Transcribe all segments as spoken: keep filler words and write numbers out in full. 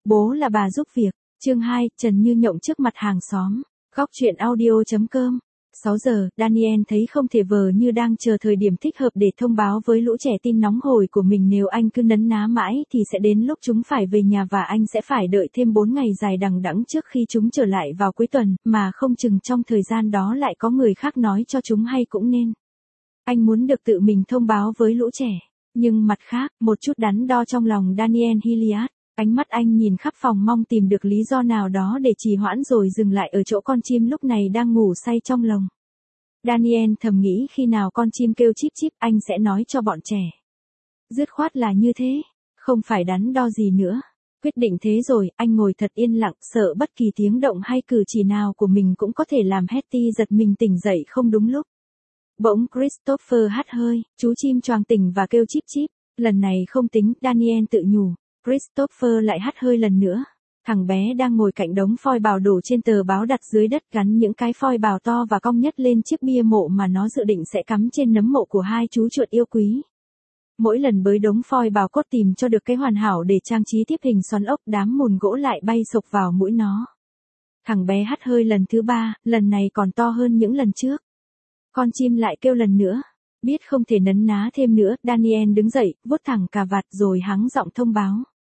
Bố là bà giúp việc. Chương hai, Trần Như Nhộng trước mặt hàng xóm. Góc truyện audio.com. sáu giờ, Daniel thấy không thể vờ như đang chờ thời điểm thích hợp để thông báo với lũ trẻ tin nóng hổi của mình, nếu anh cứ nấn ná mãi thì sẽ đến lúc chúng phải về nhà và anh sẽ phải đợi thêm bốn ngày dài đằng đẵng trước khi chúng trở lại vào cuối tuần, mà không chừng trong thời gian đó lại có người khác nói cho chúng hay cũng nên. Anh muốn được tự mình thông báo với lũ trẻ. Nhưng mặt khác, một chút đắn đo trong lòng Daniel Hilliard. Ánh mắt anh nhìn khắp phòng mong tìm được lý do nào đó để trì hoãn rồi dừng lại ở chỗ con chim lúc này đang ngủ say trong lồng. Daniel thầm nghĩ khi nào con chim kêu chíp chíp anh sẽ nói cho bọn trẻ. Dứt khoát là như thế, không phải đắn đo gì nữa. Quyết định thế rồi, anh ngồi thật yên lặng, sợ bất kỳ tiếng động hay cử chỉ nào của mình cũng có thể làm Hetty giật mình tỉnh dậy không đúng lúc. Bỗng Christopher hắt hơi, chú chim choàng tỉnh và kêu chíp chíp. Lần này không tính, Daniel tự nhủ. Christopher lại hắt hơi lần nữa. Thằng bé đang ngồi cạnh đống phoi bào đổ trên tờ báo đặt dưới đất, gắn những cái phoi bào to và cong nhất lên chiếc bia mộ mà nó dự định sẽ cắm trên nấm mộ của hai chú chuột yêu quý. Mỗi lần bới đống phoi bào cốt tìm cho được cái hoàn hảo để trang trí tiếp hình xoắn ốc, đám mùn gỗ lại bay sộc vào mũi nó. Thằng bé hắt hơi lần thứ ba, lần này còn to hơn những lần trước. Con chim lại kêu lần nữa. Biết không thể nấn ná thêm nữa, Daniel đứng dậy, vuốt thẳng cà vạt rồi hắng giọng thông báo.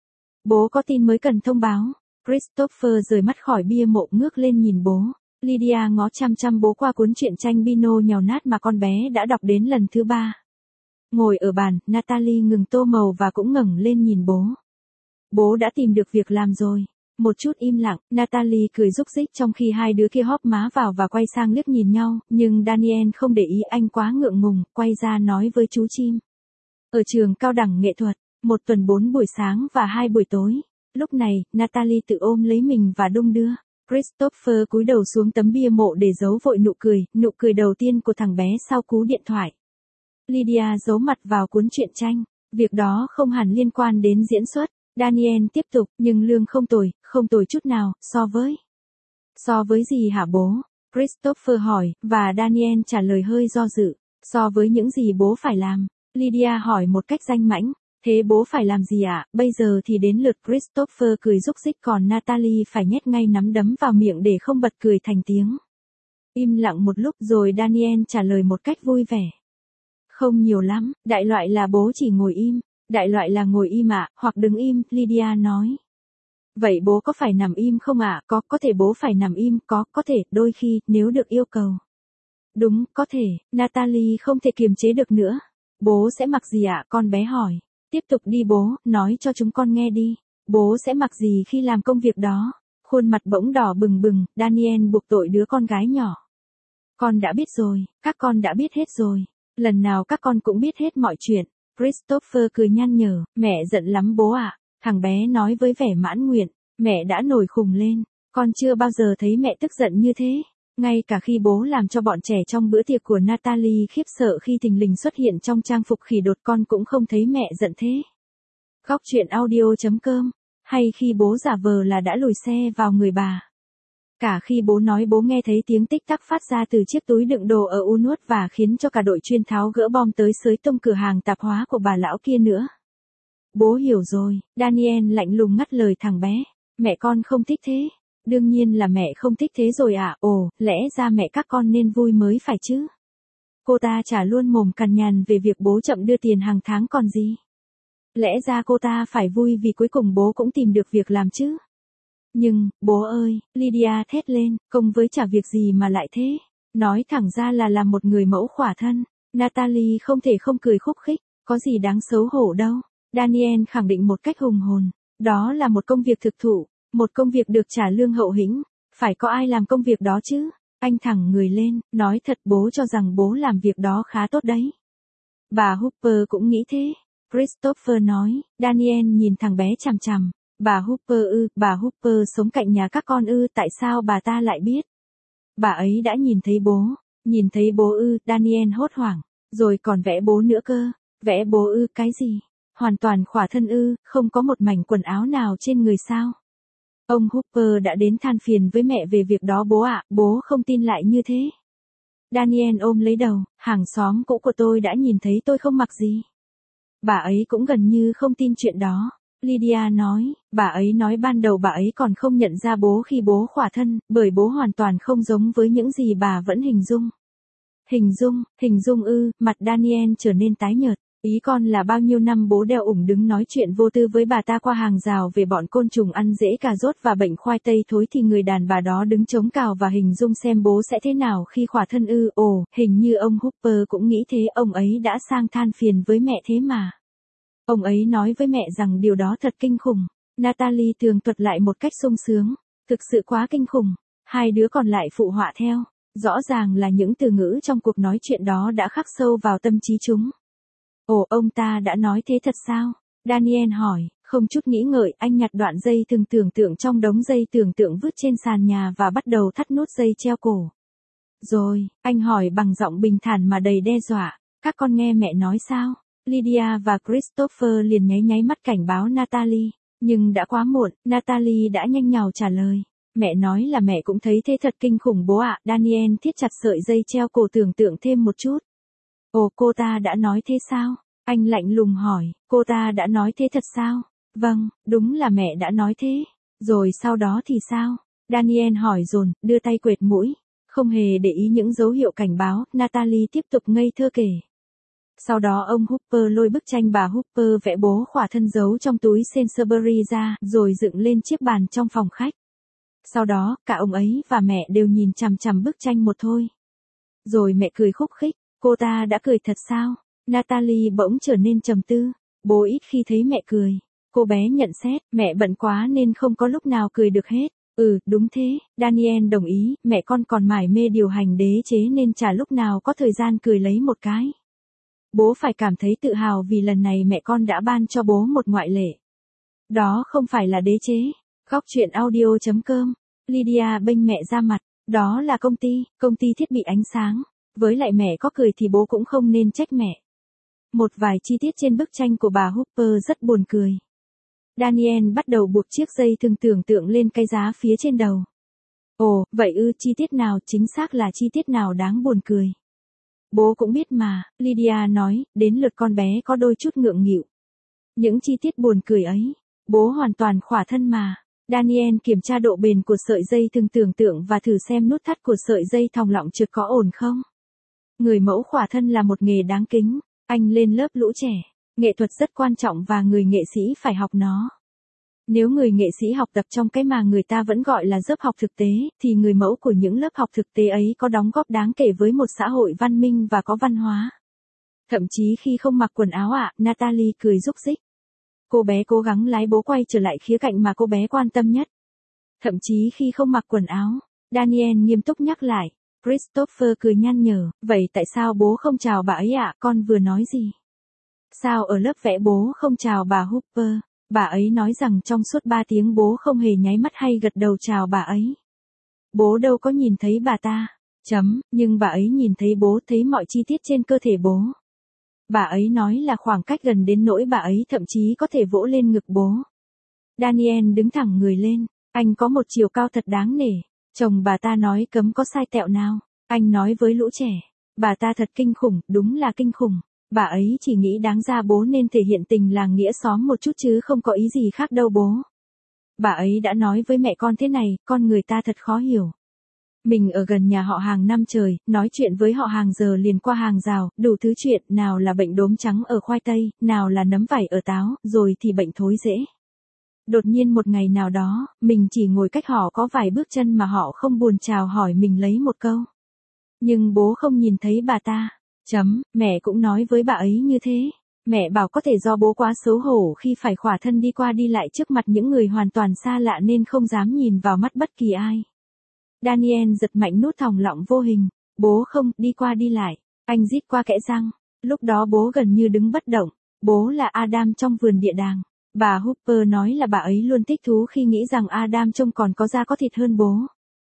Bố có tin mới cần thông báo. Christopher rời mắt khỏi bia mộ, ngước lên nhìn bố. Lydia ngó chăm chăm bố qua cuốn truyện tranh Pino nhàu nát mà con bé đã đọc đến lần thứ ba. Ngồi ở bàn, Natalie ngừng tô màu và cũng ngẩng lên nhìn bố. Bố đã tìm được việc làm rồi. Một chút im lặng, Natalie cười rúc rích trong khi hai đứa kia hóp má vào và quay sang liếc nhìn nhau, nhưng Daniel không để ý, anh quá ngượng ngùng, quay ra nói với chú chim. Ở trường cao đẳng nghệ thuật, một tuần bốn buổi sáng và hai buổi tối. Lúc này, Natalie tự ôm lấy mình và đung đưa. Christopher cúi đầu xuống tấm bia mộ để giấu vội nụ cười, nụ cười đầu tiên của thằng bé sau cú điện thoại. Lydia giấu mặt vào cuốn truyện tranh. Việc đó không hẳn liên quan đến diễn xuất. Daniel tiếp tục, nhưng lương không tồi, không tồi chút nào, so với. So với gì hả bố? Christopher hỏi, và Daniel trả lời hơi do dự. So với những gì bố phải làm. Lydia hỏi một cách danh mãnh. Thế bố phải làm gì ạ? À? Bây giờ thì đến lượt Christopher cười rúc rích, còn Natalie phải nhét ngay nắm đấm vào miệng để không bật cười thành tiếng. Im lặng một lúc rồi Daniel trả lời một cách vui vẻ. Không nhiều lắm, đại loại là bố chỉ ngồi im. Đại loại là ngồi im ạ, hoặc đứng im, Lydia nói. Vậy bố có phải nằm im không ạ? Có, có thể bố phải nằm im, có, có thể, đôi khi, nếu được yêu cầu. Đúng, có thể, Natalie không thể kiềm chế được nữa. Bố sẽ mặc gì ạ? Con bé hỏi. Tiếp tục đi bố, nói cho chúng con nghe đi. Bố sẽ mặc gì khi làm công việc đó? Khuôn mặt bỗng đỏ bừng bừng, Daniel buộc tội đứa con gái nhỏ. Con đã biết rồi, các con đã biết hết rồi. Lần nào các con cũng biết hết mọi chuyện. Christopher cười nhăn nhở, mẹ giận lắm bố ạ. Thằng bé nói với vẻ mãn nguyện, mẹ đã nổi khùng lên. Con chưa bao giờ thấy mẹ tức giận như thế. Ngay cả khi bố làm cho bọn trẻ trong bữa tiệc của Natalie khiếp sợ khi thình lình xuất hiện trong trang phục khỉ đột, con cũng không thấy mẹ giận thế. Góc truyện audio.com. Hay khi bố giả vờ là đã lùi xe vào người bà. Cả khi bố nói bố nghe thấy tiếng tích tắc phát ra từ chiếc túi đựng đồ ở u nuốt và khiến cho cả đội chuyên tháo gỡ bom tới xới tung cửa hàng tạp hóa của bà lão kia nữa. Bố hiểu rồi, Daniel lạnh lùng ngắt lời thằng bé. Mẹ con không thích thế. Đương nhiên là mẹ không thích thế rồi ạ. À? Ồ, lẽ ra mẹ các con nên vui mới phải chứ. Cô ta trả luôn mồm cằn nhằn về việc bố chậm đưa tiền hàng tháng còn gì. Lẽ ra cô ta phải vui vì cuối cùng bố cũng tìm được việc làm chứ. Nhưng, bố ơi, Lydia thét lên, công với chả việc gì mà lại thế. Nói thẳng ra là làm một người mẫu khỏa thân. Natalie không thể không cười khúc khích, có gì đáng xấu hổ đâu. Daniel khẳng định một cách hùng hồn. Đó là một công việc thực thụ, một công việc được trả lương hậu hĩnh. Phải có ai làm công việc đó chứ. Anh thẳng người lên, nói thật bố cho rằng bố làm việc đó khá tốt đấy. Bà Hooper cũng nghĩ thế. Christopher nói, Daniel nhìn thằng bé chằm chằm. Bà Hooper ư, bà Hooper sống cạnh nhà các con ư, tại sao bà ta lại biết? Bà ấy đã nhìn thấy bố, nhìn thấy bố ư, Daniel hốt hoảng, rồi còn vẽ bố nữa cơ, vẽ bố ư, cái gì? Hoàn toàn khỏa thân ư, không có một mảnh quần áo nào trên người sao? Ông Hooper đã đến than phiền với mẹ về việc đó bố ạ, bố không tin lại như thế. Daniel ôm lấy đầu, hàng xóm cũ của tôi đã nhìn thấy tôi không mặc gì. Bà ấy cũng gần như không tin chuyện đó. Lydia nói, bà ấy nói ban đầu bà ấy còn không nhận ra bố khi bố khỏa thân, bởi bố hoàn toàn không giống với những gì bà vẫn hình dung. Hình dung, hình dung ư, mặt Daniel trở nên tái nhợt. Ý con là bao nhiêu năm bố đeo ủng đứng nói chuyện vô tư với bà ta qua hàng rào về bọn côn trùng ăn rễ cà rốt và bệnh khoai tây thối thì người đàn bà đó đứng chống cào và hình dung xem bố sẽ thế nào khi khỏa thân ư. Ồ, hình như ông Hooper cũng nghĩ thế, ông ấy đã sang than phiền với mẹ thế mà. Ông ấy nói với mẹ rằng điều đó thật kinh khủng. Natalie tường thuật lại một cách sung sướng. Thực sự quá kinh khủng. Hai đứa còn lại phụ họa theo. Rõ ràng là những từ ngữ trong cuộc nói chuyện đó đã khắc sâu vào tâm trí chúng. Ồ, ông ta đã nói thế thật sao? Daniel hỏi, không chút nghĩ ngợi, anh nhặt đoạn dây thừng tưởng tượng trong đống dây tưởng tượng vứt trên sàn nhà và bắt đầu thắt nút dây treo cổ. Rồi, anh hỏi bằng giọng bình thản mà đầy đe dọa, các con nghe mẹ nói sao? Lydia và Christopher liền nháy nháy mắt cảnh báo Natalie, nhưng đã quá muộn, Natalie đã nhanh nhảu trả lời. Mẹ nói là mẹ cũng thấy thế thật kinh khủng bố ạ. Daniel thiết chặt sợi dây treo cổ tưởng tượng thêm một chút. Ồ, cô ta đã nói thế sao? Anh lạnh lùng hỏi, cô ta đã nói thế thật sao? Vâng, đúng là mẹ đã nói thế. Rồi sau đó thì sao? Daniel hỏi dồn, đưa tay quệt mũi. Không hề để ý những dấu hiệu cảnh báo, Natalie tiếp tục ngây thơ kể. Sau đó ông Hooper lôi bức tranh bà Hooper vẽ bố khỏa thân giấu trong túi Sainsbury ra, rồi dựng lên chiếc bàn trong phòng khách. Sau đó, cả ông ấy và mẹ đều nhìn chằm chằm bức tranh một thôi. Rồi mẹ cười khúc khích, cô ta đã cười thật sao? Natalie bỗng trở nên trầm tư, bố ít khi thấy mẹ cười. Cô bé nhận xét, mẹ bận quá nên không có lúc nào cười được hết. Ừ, đúng thế, Daniel đồng ý, mẹ con còn mải mê điều hành đế chế nên chả lúc nào có thời gian cười lấy một cái. Bố phải cảm thấy tự hào vì lần này mẹ con đã ban cho bố một ngoại lệ. Đó không phải là đế chế. Góc truyện audio chấm com. Lydia bênh mẹ ra mặt. Đó là công ty, công ty thiết bị ánh sáng. Với lại mẹ có cười thì bố cũng không nên trách mẹ. Một vài chi tiết trên bức tranh của bà Hooper rất buồn cười. Daniel bắt đầu buộc chiếc dây thừng tưởng tượng lên cái giá phía trên đầu. Ồ, vậy ư, chi tiết nào, chính xác là chi tiết nào đáng buồn cười. Bố cũng biết mà, Lydia nói, đến lượt con bé có đôi chút ngượng nghịu. Những chi tiết buồn cười ấy, bố hoàn toàn khỏa thân mà. Daniel kiểm tra độ bền của sợi dây thừng tưởng tượng và thử xem nút thắt của sợi dây thòng lọng trượt có ổn không. Người mẫu khỏa thân là một nghề đáng kính, anh lên lớp lũ trẻ. Nghệ thuật rất quan trọng và người nghệ sĩ phải học nó. Nếu người nghệ sĩ học tập trong cái mà người ta vẫn gọi là lớp học thực tế, thì người mẫu của những lớp học thực tế ấy có đóng góp đáng kể với một xã hội văn minh và có văn hóa. Thậm chí khi không mặc quần áo ạ, à, Natalie cười rúc rích. Cô bé cố gắng lái bố quay trở lại khía cạnh mà cô bé quan tâm nhất. Thậm chí khi không mặc quần áo, Daniel nghiêm túc nhắc lại. Christopher cười nhăn nhở, vậy tại sao bố không chào bà ấy ạ, à? Con vừa nói gì? Sao ở lớp vẽ bố không chào bà Hooper? Bà ấy nói rằng trong suốt ba tiếng bố không hề nháy mắt hay gật đầu chào bà ấy. Bố đâu có nhìn thấy bà ta. Chấm, nhưng bà ấy nhìn thấy bố, thấy mọi chi tiết trên cơ thể bố. Bà ấy nói là khoảng cách gần đến nỗi bà ấy thậm chí có thể vỗ lên ngực bố. Daniel đứng thẳng người lên, anh có một chiều cao thật đáng nể. Chồng bà ta nói cấm có sai tẹo nào. Anh nói với lũ trẻ, bà ta thật kinh khủng, đúng là kinh khủng. Bà ấy chỉ nghĩ đáng ra bố nên thể hiện tình làng nghĩa xóm một chút chứ không có ý gì khác đâu bố. Bà ấy đã nói với mẹ con thế này, con người ta thật khó hiểu. Mình ở gần nhà họ hàng năm trời, nói chuyện với họ hàng giờ liền qua hàng rào, đủ thứ chuyện, nào là bệnh đốm trắng ở khoai tây, nào là nấm vảy ở táo, rồi thì bệnh thối rễ. Đột nhiên một ngày nào đó, mình chỉ ngồi cách họ có vài bước chân mà họ không buồn chào hỏi mình lấy một câu. Nhưng bố không nhìn thấy bà ta. Chấm, mẹ cũng nói với bà ấy như thế. Mẹ bảo có thể do bố quá xấu hổ khi phải khỏa thân đi qua đi lại trước mặt những người hoàn toàn xa lạ nên không dám nhìn vào mắt bất kỳ ai. Daniel giật mạnh nút thòng lọng vô hình. Bố không, đi qua đi lại. Anh rít qua kẽ răng. Lúc đó bố gần như đứng bất động. Bố là Adam trong vườn địa đàng. Bà Hooper nói là bà ấy luôn thích thú khi nghĩ rằng Adam trông còn có da có thịt hơn bố.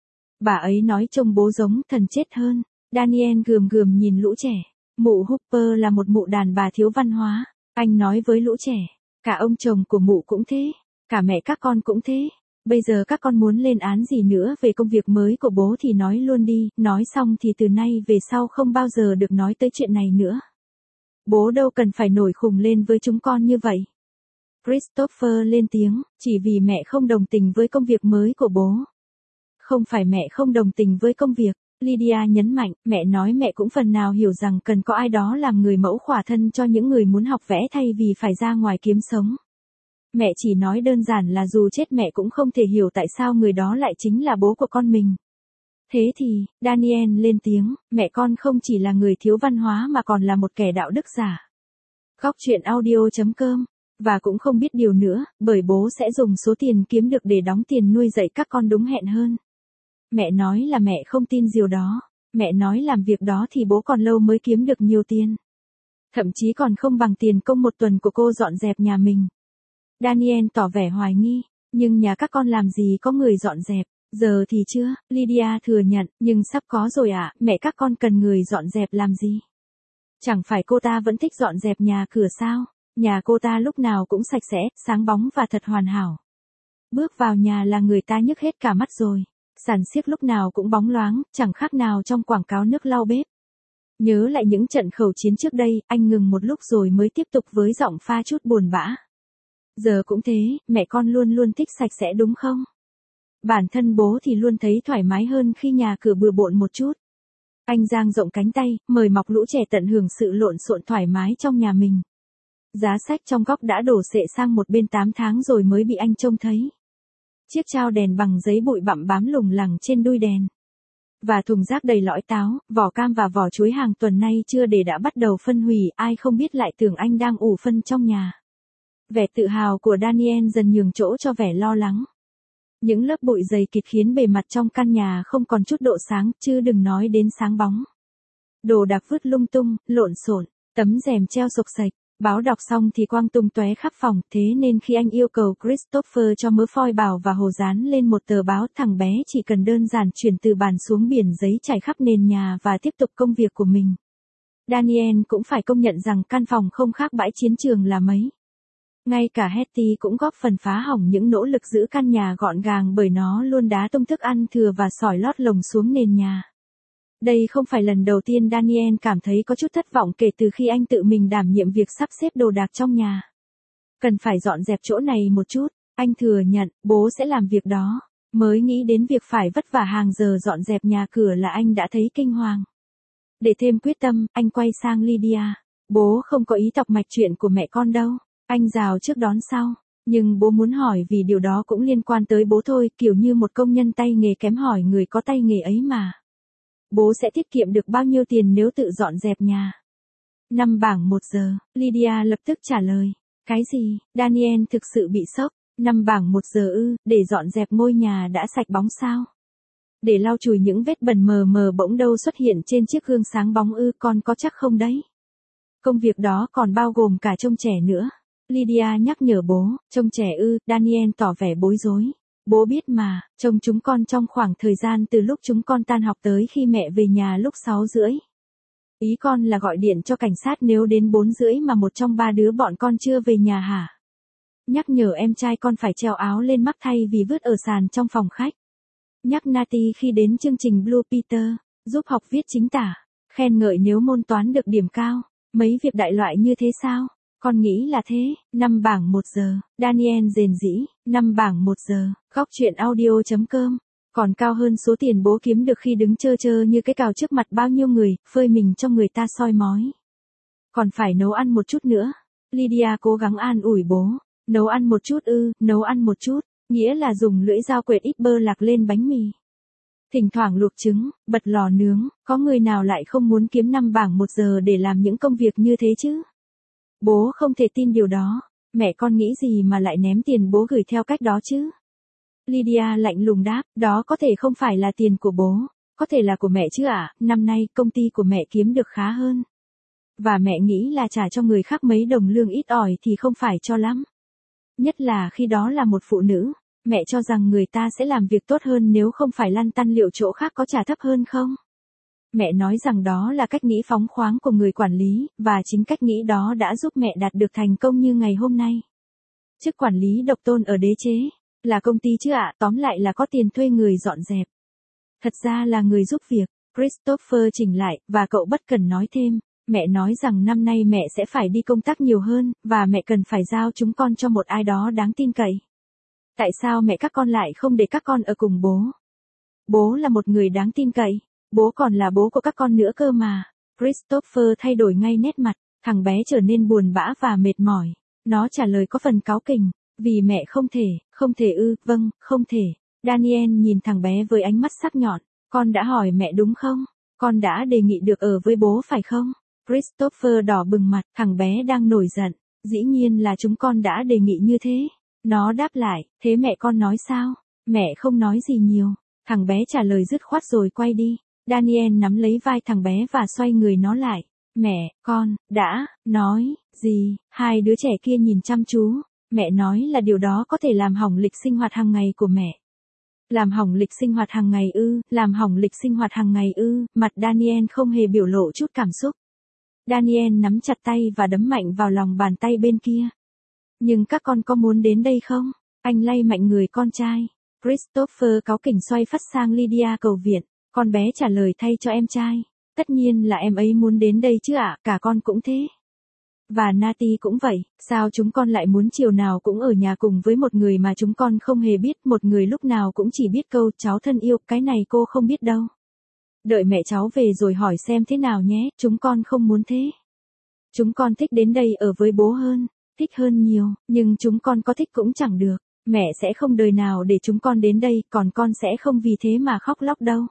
Bà ấy nói trông bố giống thần chết hơn. Daniel gườm gườm nhìn lũ trẻ. Mụ Hooper là một mụ đàn bà thiếu văn hóa. Anh nói với lũ trẻ. Cả ông chồng của mụ cũng thế. Cả mẹ các con cũng thế. Bây giờ các con muốn lên án gì nữa về công việc mới của bố thì nói luôn đi. Nói xong thì từ nay về sau không bao giờ được nói tới chuyện này nữa. Bố đâu cần phải nổi khùng lên với chúng con như vậy. Christopher lên tiếng, chỉ vì mẹ không đồng tình với công việc mới của bố. Không phải mẹ không đồng tình với công việc, Lydia nhấn mạnh, mẹ nói mẹ cũng phần nào hiểu rằng cần có ai đó làm người mẫu khỏa thân cho những người muốn học vẽ thay vì phải ra ngoài kiếm sống. Mẹ chỉ nói đơn giản là dù chết mẹ cũng không thể hiểu tại sao người đó lại chính là bố của con mình. Thế thì, Daniel lên tiếng, mẹ con không chỉ là người thiếu văn hóa mà còn là một kẻ đạo đức giả. Góc chuyện audio chấm com. Và cũng không biết điều nữa, bởi bố sẽ dùng số tiền kiếm được để đóng tiền nuôi dạy các con đúng hẹn hơn. Mẹ nói là mẹ không tin điều đó. Mẹ nói làm việc đó thì bố còn lâu mới kiếm được nhiều tiền. Thậm chí còn không bằng tiền công một tuần của cô dọn dẹp nhà mình. Daniel tỏ vẻ hoài nghi, nhưng nhà các con làm gì có người dọn dẹp, giờ thì chưa, Lydia thừa nhận, nhưng sắp có rồi ạ, à, mẹ các con cần người dọn dẹp làm gì? Chẳng phải cô ta vẫn thích dọn dẹp nhà cửa sao? Nhà cô ta lúc nào cũng sạch sẽ, sáng bóng và thật hoàn hảo. Bước vào nhà là người ta nhức hết cả mắt rồi. Sàn xiếc lúc nào cũng bóng loáng, chẳng khác nào trong quảng cáo nước lau bếp. Nhớ lại những trận khẩu chiến trước đây, anh ngừng một lúc rồi mới tiếp tục với giọng pha chút buồn bã. Giờ cũng thế, mẹ con luôn luôn thích sạch sẽ đúng không? Bản thân bố thì luôn thấy thoải mái hơn khi nhà cửa bừa bộn một chút. Anh dang rộng cánh tay, mời mọc lũ trẻ tận hưởng sự lộn xộn thoải mái trong nhà mình. Giá sách trong góc đã đổ xệ sang một bên tám tháng rồi mới bị anh trông thấy. Chiếc trao đèn bằng giấy bụi bặm bám lủng lẳng trên đuôi đèn. Và thùng rác đầy lõi táo, vỏ cam và vỏ chuối hàng tuần nay chưa để đã bắt đầu phân hủy, ai không biết lại tưởng anh đang ủ phân trong nhà. Vẻ tự hào của Daniel dần nhường chỗ cho vẻ lo lắng. Những lớp bụi dày kịt khiến bề mặt trong căn nhà không còn chút độ sáng, chứ đừng nói đến sáng bóng. Đồ đạc vứt lung tung, lộn xộn, tấm rèm treo xộc xệch. Báo đọc xong thì quang tung tóe khắp phòng, thế nên khi anh yêu cầu Christopher cho mớ phoi bào và hồ dán lên một tờ báo, thằng bé chỉ cần đơn giản chuyển từ bàn xuống biển giấy trải khắp nền nhà và tiếp tục công việc của mình. Daniel cũng phải công nhận rằng căn phòng không khác bãi chiến trường là mấy. Ngay cả Hetty cũng góp phần phá hỏng những nỗ lực giữ căn nhà gọn gàng bởi nó luôn đá tung thức ăn thừa và sỏi lót lồng xuống nền nhà. Đây không phải lần đầu tiên Daniel cảm thấy có chút thất vọng kể từ khi anh tự mình đảm nhiệm việc sắp xếp đồ đạc trong nhà. Cần phải dọn dẹp chỗ này một chút, anh thừa nhận, bố sẽ làm việc đó. Mới nghĩ đến việc phải vất vả hàng giờ dọn dẹp nhà cửa là anh đã thấy kinh hoàng. Để thêm quyết tâm, anh quay sang Lydia. Bố không có ý tọc mạch chuyện của mẹ con đâu. Anh rào trước đón sau. Nhưng bố muốn hỏi vì điều đó cũng liên quan tới bố thôi, kiểu như một công nhân tay nghề kém hỏi người có tay nghề ấy mà. Bố sẽ tiết kiệm được bao nhiêu tiền nếu tự dọn dẹp nhà? Năm bảng một giờ, Lydia lập tức trả lời. Cái gì? Daniel thực sự bị sốc. Năm bảng một giờ ư, để dọn dẹp ngôi nhà đã sạch bóng sao? Để lau chùi những vết bẩn mờ mờ bỗng đâu xuất hiện trên chiếc gương sáng bóng ư, con có chắc không đấy? Công việc đó còn bao gồm cả trông trẻ nữa. Lydia nhắc nhở bố, trông trẻ ư, Daniel tỏ vẻ bối rối. Bố biết mà, trông chúng con trong khoảng thời gian từ lúc chúng con tan học tới khi mẹ về nhà lúc sáu rưỡi. Ý con là gọi điện cho cảnh sát nếu đến bốn rưỡi mà một trong ba đứa bọn con chưa về nhà hả? Nhắc nhở em trai con phải treo áo lên mắc thay vì vứt ở sàn trong phòng khách. Nhắc Natty khi đến chương trình Blue Peter, giúp học viết chính tả. Khen ngợi nếu môn toán được điểm cao. Mấy việc đại loại như thế sao? Con nghĩ là thế. Năm bảng một giờ, Daniel rền rĩ. Năm bảng một giờ, góc chuyện audio chấm com. Còn cao hơn số tiền bố kiếm được khi đứng chơ chơ như cái cào trước mặt bao nhiêu người, phơi mình cho người ta soi mói. Còn phải nấu ăn một chút nữa. Lydia cố gắng an ủi bố. Nấu ăn một chút ư, nấu ăn một chút, nghĩa là dùng lưỡi dao quệt ít bơ lạc lên bánh mì. Thỉnh thoảng luộc trứng, bật lò nướng, có người nào lại không muốn kiếm năm bảng một giờ để làm những công việc như thế chứ? Bố không thể tin điều đó. Mẹ con nghĩ gì mà lại ném tiền bố gửi theo cách đó chứ? Lydia lạnh lùng đáp, đó có thể không phải là tiền của bố, có thể là của mẹ chứ ạ, à? Năm nay công ty của mẹ kiếm được khá hơn. Và mẹ nghĩ là trả cho người khác mấy đồng lương ít ỏi thì không phải cho lắm. Nhất là khi đó là một phụ nữ, mẹ cho rằng người ta sẽ làm việc tốt hơn nếu không phải lăn tăn liệu chỗ khác có trả thấp hơn không? Mẹ nói rằng đó là cách nghĩ phóng khoáng của người quản lý, và chính cách nghĩ đó đã giúp mẹ đạt được thành công như ngày hôm nay. Chức quản lý độc tôn ở đế chế, là công ty chứ ạ, tóm lại là có tiền thuê người dọn dẹp. Thật ra là người giúp việc, Christopher chỉnh lại, và cậu bất cần nói thêm, Mẹ nói rằng năm nay mẹ sẽ phải đi công tác nhiều hơn, và mẹ cần phải giao chúng con cho một ai đó đáng tin cậy. Tại sao mẹ các con lại không để các con ở cùng bố? Bố là một người đáng tin cậy. Bố còn là bố của các con nữa cơ mà. Christopher thay đổi ngay nét mặt. Thằng bé trở nên buồn bã và mệt mỏi. Nó trả lời có phần cáu kỉnh. Vì mẹ không thể, không thể ư, vâng, không thể. Daniel nhìn thằng bé với ánh mắt sắc nhọn. Con đã hỏi mẹ đúng không? Con đã đề nghị được ở với bố phải không? Christopher đỏ bừng mặt, thằng bé đang nổi giận. Dĩ nhiên là chúng con đã đề nghị như thế. Nó đáp lại, thế mẹ con nói sao? Mẹ không nói gì nhiều. Thằng bé trả lời dứt khoát rồi quay đi. Daniel nắm lấy vai thằng bé và xoay người nó lại. Mẹ, con, đã, nói, gì? Hai đứa trẻ kia nhìn chăm chú. Mẹ nói là điều đó có thể làm hỏng lịch sinh hoạt hàng ngày của mẹ. Làm hỏng lịch sinh hoạt hàng ngày ư, làm hỏng lịch sinh hoạt hàng ngày ư, mặt Daniel không hề biểu lộ chút cảm xúc. Daniel nắm chặt tay và đấm mạnh vào lòng bàn tay bên kia. Nhưng các con có muốn đến đây không? Anh lay mạnh người con trai. Christopher cáu kỉnh xoay phát sang Lydia cầu viện. Con bé trả lời thay cho em trai. Tất nhiên là em ấy muốn đến đây chứ ạ, cả con cũng thế. Và Nati cũng vậy, sao chúng con lại muốn chiều nào cũng ở nhà cùng với một người mà chúng con không hề biết, một người lúc nào cũng chỉ biết câu cháu thân yêu, cái này cô không biết đâu. Đợi mẹ cháu về rồi hỏi xem thế nào nhé, chúng con không muốn thế. Chúng con thích đến đây ở với bố hơn, thích hơn nhiều, nhưng chúng con có thích cũng chẳng được. Mẹ sẽ không đời nào để chúng con đến đây, còn con sẽ không vì thế mà khóc lóc đâu.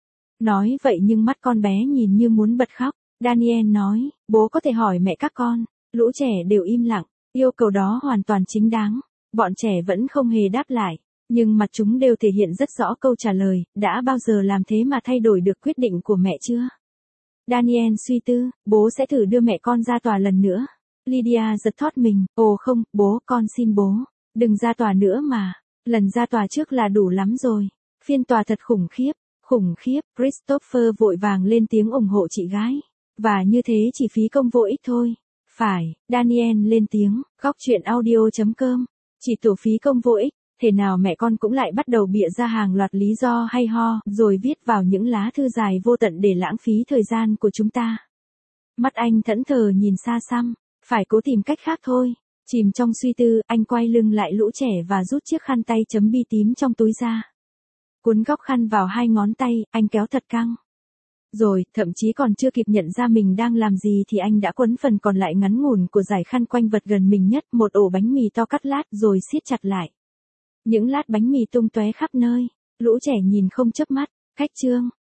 Nói vậy nhưng mắt con bé nhìn như muốn bật khóc. Daniel nói, bố có thể hỏi mẹ các con. Lũ trẻ đều im lặng, yêu cầu đó hoàn toàn chính đáng. Bọn trẻ vẫn không hề đáp lại, nhưng mặt chúng đều thể hiện rất rõ câu trả lời, đã bao giờ làm thế mà thay đổi được quyết định của mẹ chưa? Daniel suy tư, bố sẽ thử đưa mẹ con ra tòa lần nữa. Lydia giật thót mình, ồ không, bố, con xin bố, đừng ra tòa nữa mà, lần ra tòa trước là đủ lắm rồi. Phiên tòa thật khủng khiếp, khủng khiếp, Christopher vội vàng lên tiếng ủng hộ chị gái. Và như thế chỉ phí công vô ích thôi. Phải, Daniel lên tiếng, góc truyện audio chấm com. Chỉ tổ phí công vô ích, thế nào mẹ con cũng lại bắt đầu bịa ra hàng loạt lý do hay ho, rồi viết vào những lá thư dài vô tận để lãng phí thời gian của chúng ta. Mắt anh thẫn thờ nhìn xa xăm, phải cố tìm cách khác thôi. Chìm trong suy tư, anh quay lưng lại lũ trẻ và rút chiếc khăn tay chấm bi tím trong túi ra. Cuốn góc khăn vào hai ngón tay, anh kéo thật căng. Rồi, thậm chí còn chưa kịp nhận ra mình đang làm gì thì anh đã quấn phần còn lại ngắn ngủn của dải khăn quanh vật gần mình nhất, một ổ bánh mì to cắt lát rồi siết chặt lại. Những lát bánh mì tung tóe khắp nơi, lũ trẻ nhìn không chớp mắt, khách trương,